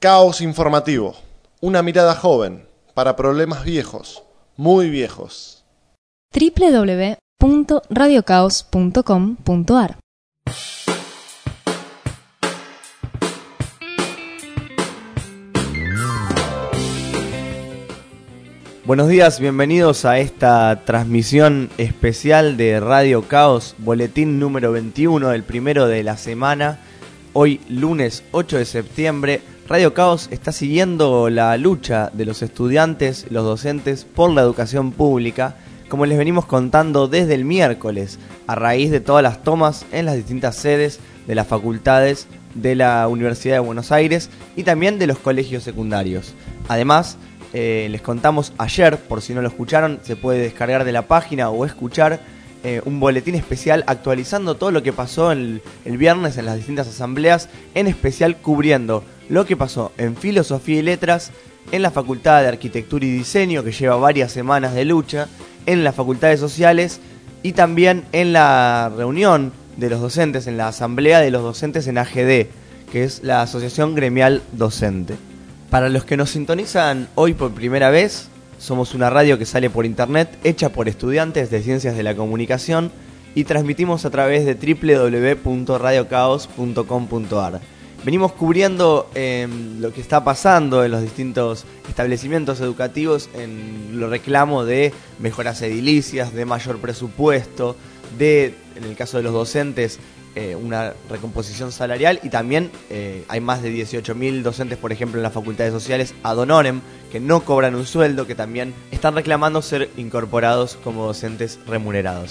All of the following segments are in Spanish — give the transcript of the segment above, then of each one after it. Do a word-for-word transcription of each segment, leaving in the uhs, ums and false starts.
Caos informativo. Una mirada joven para problemas viejos, muy viejos. doble u doble u doble u punto radio caos punto com punto a r Buenos días, bienvenidos a esta transmisión especial de Radio Caos, boletín número veintiuno, el primero de la semana. Hoy, lunes ocho de septiembre, Radio Caos está siguiendo la lucha de los estudiantes, los docentes, por la educación pública, como les venimos contando desde el miércoles, a raíz de todas las tomas en las distintas sedes de las facultades de la Universidad de Buenos Aires y también de los colegios secundarios. Además, Eh, les contamos ayer, por si no lo escucharon, se puede descargar de la página o escuchar eh, un boletín especial actualizando todo lo que pasó el, el viernes en las distintas asambleas, en especial cubriendo lo que pasó en Filosofía y Letras, en la Facultad de Arquitectura y Diseño, que lleva varias semanas de lucha, en las Facultades Sociales y también en la reunión de los docentes, en la asamblea de los docentes en A G D, que es la Asociación Gremial Docente. Para los que nos sintonizan hoy por primera vez, somos una radio que sale por internet, hecha por estudiantes de Ciencias de la Comunicación y transmitimos a través de doble u doble u doble u punto radio caos punto com punto a r. Venimos cubriendo eh, lo que está pasando en los distintos establecimientos educativos en lo reclamo de mejoras edilicias, de mayor presupuesto, de, en el caso de los docentes, Eh, una recomposición salarial y también eh, hay más de dieciocho mil docentes, por ejemplo, en las facultades sociales ad honorem, que no cobran un sueldo, que también están reclamando ser incorporados como docentes remunerados.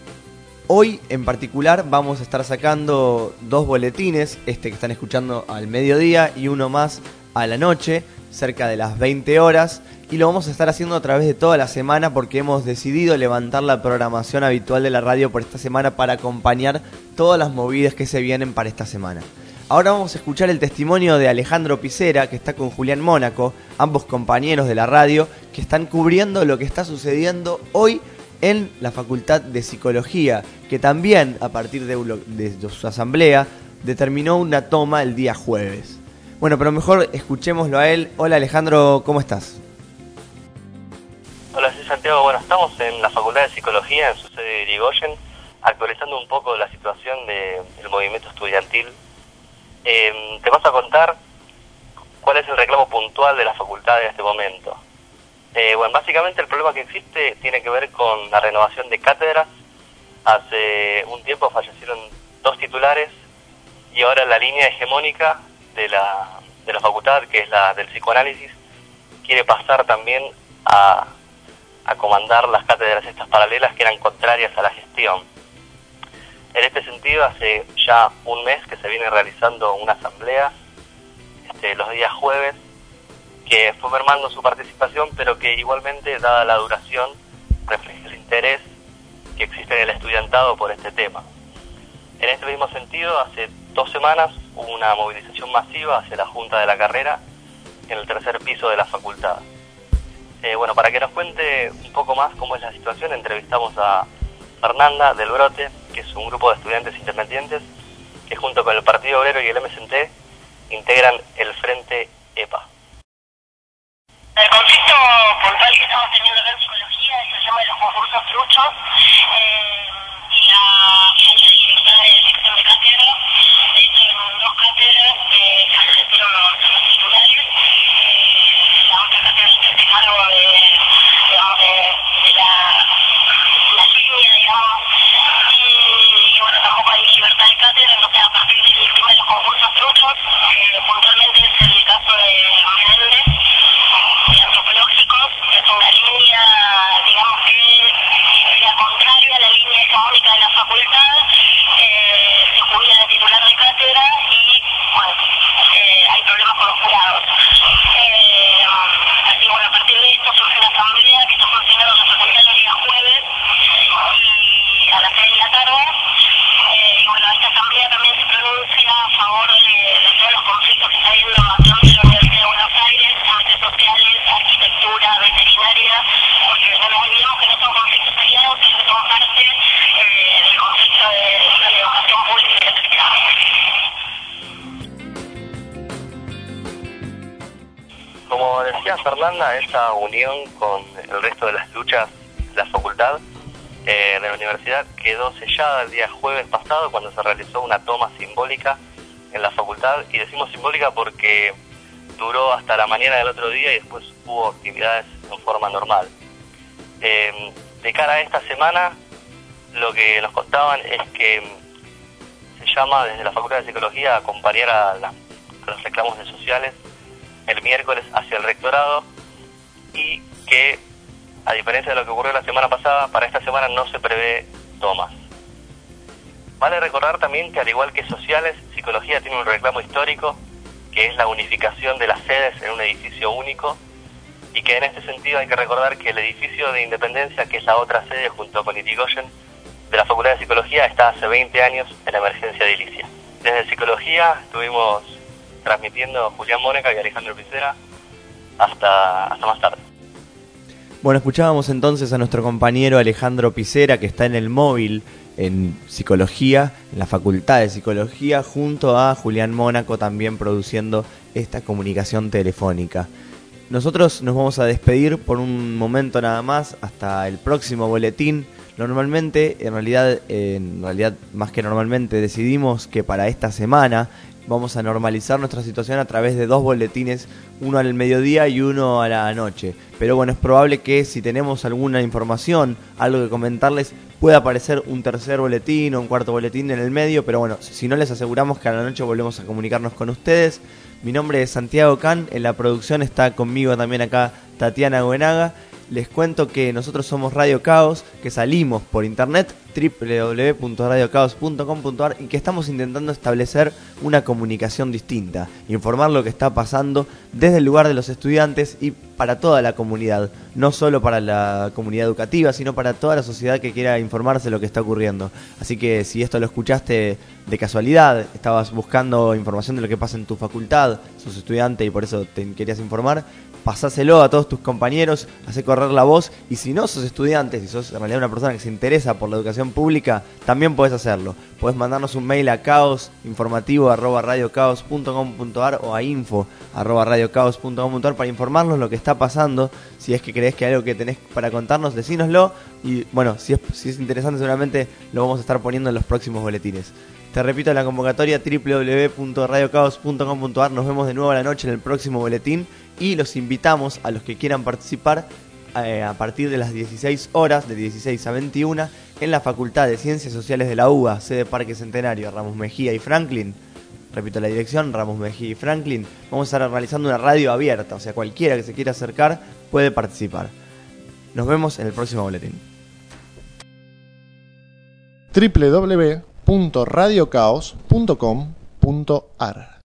Hoy en particular vamos a estar sacando dos boletines, este que están escuchando al mediodía y uno más a la noche, cerca de las veinte horas, y lo vamos a estar haciendo a través de toda la semana porque hemos decidido levantar la programación habitual de la radio por esta semana para acompañar todas las movidas que se vienen para esta semana. Ahora vamos a escuchar el testimonio de Alejandro Picera, que está con Julián Mónaco, ambos compañeros de la radio, que están cubriendo lo que está sucediendo hoy en la Facultad de Psicología, que también, a partir de, de su asamblea, determinó una toma el día jueves. Bueno, pero mejor escuchémoslo a él. Hola Alejandro, ¿cómo estás? Hola, soy Santiago. Bueno, estamos en la Facultad de Psicología, en su sede de Irigoyen, actualizando un poco la situación del movimiento estudiantil. Eh, te vas a contar cuál es el reclamo puntual de la facultad en este momento. Eh, bueno, básicamente el problema que existe tiene que ver con la renovación de cátedras. Hace un tiempo fallecieron dos titulares y ahora la línea hegemónica de la, de la facultad, que es la del psicoanálisis, quiere pasar también a, a comandar las cátedras estas paralelas que eran contrarias a la gestión. En este sentido, hace ya un mes que se viene realizando una asamblea este, los días jueves, que fue mermando su participación, pero que igualmente, dada la duración, refleja el interés que existe en el estudiantado por este tema. En este mismo sentido, hace dos semanas hubo una movilización masiva hacia la Junta de la Carrera en el tercer piso de la facultad. Eh, bueno, para que nos cuente un poco más cómo es la situación, entrevistamos a Fernanda del Brote, que es un grupo de estudiantes independientes que junto con el Partido Obrero y el M S N T integran el Frente E P A. El conflicto puntual que estamos teniendo acá en psicología es el tema de los concursos truchos eh, y la falta de libertad de elección de cátedra. De hecho, en dos cátedras eh, se eligieron los, los titulares. Eh, la otra cátedra se hace cargo de, digamos, de, de la, la línea, digamos, y, y bueno, tampoco hay libertad de cátedra. Entonces, a partir del tema de los concursos truchos, eh, puntualmente es el caso de Menéndez, de antropológicos, es una línea, digamos, que era contraria a la línea como decía Fernanda, esa unión con el resto de las luchas de la facultad eh, de la universidad quedó sellada el día jueves pasado cuando se realizó una toma simbólica en la facultad, y decimos simbólica porque duró hasta la mañana del otro día y después hubo actividades en forma normal. Eh, de cara a esta semana, lo que nos contaban es que se llama desde la Facultad de Psicología a acompañar a, la, a los reclamos de sociales el miércoles hacia el rectorado, y que, a diferencia de lo que ocurrió la semana pasada, para esta semana no se prevé tomas. Vale recordar también que, al igual que sociales, psicología tiene un reclamo histórico, que es la unificación de las sedes en un edificio único, y que en este sentido hay que recordar que el edificio de Independencia, que es la otra sede junto con Irigoyen de la Facultad de Psicología, está hace veinte años en la emergencia edilicia. Desde Psicología estuvimos transmitiendo Julián Mónaco y Alejandro Picera hasta, hasta más tarde. Bueno, escuchábamos entonces a nuestro compañero Alejandro Picera, que está en el móvil en Psicología, en la Facultad de Psicología, junto a Julián Mónaco, también produciendo esta comunicación telefónica. Nosotros nos vamos a despedir por un momento nada más, hasta el próximo boletín. Normalmente, en realidad, en realidad más que normalmente, decidimos que para esta semana vamos a normalizar nuestra situación a través de dos boletines, uno al mediodía y uno a la noche. Pero bueno, es probable que si tenemos alguna información, algo que comentarles, pueda aparecer un tercer boletín o un cuarto boletín en el medio, pero bueno, si no, les aseguramos que a la noche volvemos a comunicarnos con ustedes. Mi nombre es Santiago Can, en la producción está conmigo también acá Tatiana Goenaga. Les cuento que nosotros somos Radio Caos, que salimos por internet, doble u doble u doble u punto radio caos punto com punto a r, y que estamos intentando establecer una comunicación distinta, informar lo que está pasando desde el lugar de los estudiantes y para toda la comunidad, no solo para la comunidad educativa, sino para toda la sociedad que quiera informarse de lo que está ocurriendo. Así que si esto lo escuchaste de casualidad, estabas buscando información de lo que pasa en tu facultad, sos estudiante y por eso te querías informar, pasáselo a todos tus compañeros, hacé correr la voz, y si no sos estudiante, si sos en realidad una persona que se interesa por la educación pública, también podés hacerlo. Podés mandarnos un mail a caosinformativo arroba radiocaos punto com punto a r o a info arroba radiocaos punto com punto a r para informarnos lo que está pasando. Si es que crees que hay algo que tenés para contarnos, decínoslo, y bueno, si es, si es interesante, seguramente lo vamos a estar poniendo en los próximos boletines. Te repito la convocatoria, doble u doble u doble u punto radiocaos punto com punto a r. Nos vemos de nuevo a la noche en el próximo boletín, y los invitamos a los que quieran participar eh, a partir de las dieciséis horas, de dieciséis a veintiuna, en la Facultad de Ciencias Sociales de la U B A, sede Parque Centenario, Ramos Mejía y Franklin. Repito la dirección, Ramos Mejía y Franklin. Vamos a estar realizando una radio abierta, o sea, cualquiera que se quiera acercar puede participar. Nos vemos en el próximo boletín. doble u doble u doble u punto radio caos punto com punto a r